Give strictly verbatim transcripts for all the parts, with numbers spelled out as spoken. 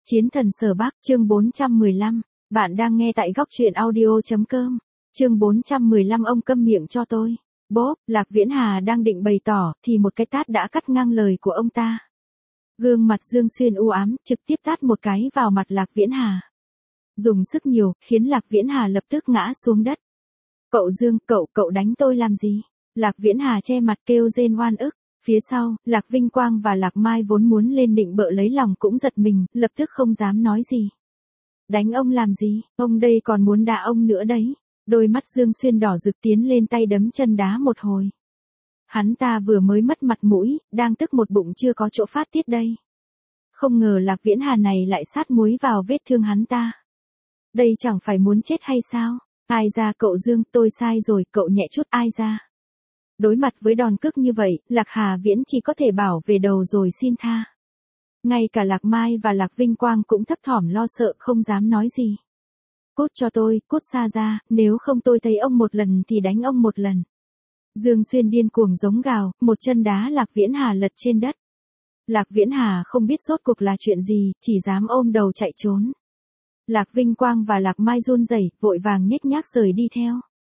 Chiến thần Sở Bắc, chương bốn trăm mười lăm. Bạn đang nghe tại góc truyện audio chấm com. Chương bốn trăm mười lăm ông câm miệng cho tôi. Bốp, Lạc Viễn Hà đang định bày tỏ, thì một cái tát đã cắt ngang lời của ông ta. Gương mặt Dương Xuyên u ám, trực tiếp tát một cái vào mặt Lạc Viễn Hà. Dùng sức nhiều, khiến Lạc Viễn Hà lập tức ngã xuống đất. Cậu Dương, cậu, cậu đánh tôi làm gì? Lạc Viễn Hà che mặt kêu rên oan ức. Phía sau, Lạc Vinh Quang và Lạc Mai vốn muốn lên định bợ lấy lòng cũng giật mình, lập tức không dám nói gì. Đánh ông làm gì, ông đây còn muốn đá ông nữa đấy. Đôi mắt Dương Xuyên đỏ rực tiến lên tay đấm chân đá một hồi. Hắn ta vừa mới mất mặt mũi, đang tức một bụng chưa có chỗ phát tiết đây. Không ngờ Lạc Viễn Hà này lại sát muối vào vết thương hắn ta. Đây chẳng phải muốn chết hay sao? Ai ra cậu Dương, tôi sai rồi, cậu nhẹ chút ai ra. Đối mặt với đòn cước như vậy, Lạc Hà Viễn chỉ có thể bảo về đầu rồi xin tha. Ngay cả Lạc Mai và Lạc Vinh Quang cũng thấp thỏm lo sợ không dám nói gì. Cút cho tôi, cút xa ra, nếu không tôi thấy ông một lần thì đánh ông một lần. Dương Xuyên điên cuồng giống gào, một chân đá Lạc Viễn Hà lật trên đất. Lạc Viễn Hà không biết rốt cuộc là chuyện gì, chỉ dám ôm đầu chạy trốn. Lạc Vinh Quang và Lạc Mai run rẩy, vội vàng nhếch nhác rời đi theo.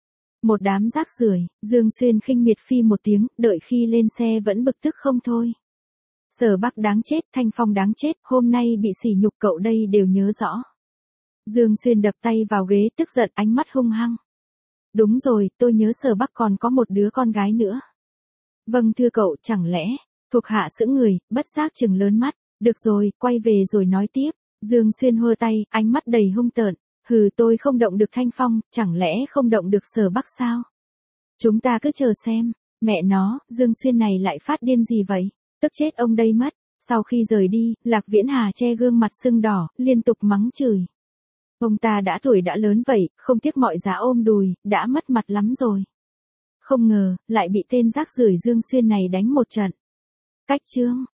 Một đám rác rưởi, Dương Xuyên khinh miệt phi một tiếng, đợi khi lên xe vẫn bực tức không thôi. Sở Bắc đáng chết, Thanh Phong đáng chết, hôm nay bị sỉ nhục cậu đây đều nhớ rõ. Dương Xuyên đập tay vào ghế tức giận, ánh mắt hung hăng. Đúng rồi, tôi nhớ Sở Bắc còn có một đứa con gái nữa. Vâng thưa cậu, chẳng lẽ, thuộc hạ sững người, bất giác trừng lớn mắt, được rồi, quay về rồi nói tiếp. Dương Xuyên hơ tay, ánh mắt đầy hung tợn. Hừ, tôi không động được Thanh Phong, chẳng lẽ không động được Sở Bắc sao? Chúng ta cứ chờ xem, mẹ nó, Dương Xuyên này lại phát điên gì vậy? Tức chết ông đây mất. Sau khi rời đi, Lạc Viễn Hà che gương mặt sưng đỏ, liên tục mắng chửi. Ông ta đã tuổi đã lớn vậy, không tiếc mọi giá ôm đùi, đã mất mặt lắm rồi. Không ngờ, lại bị tên rác rưởi Dương Xuyên này đánh một trận. Cách chương.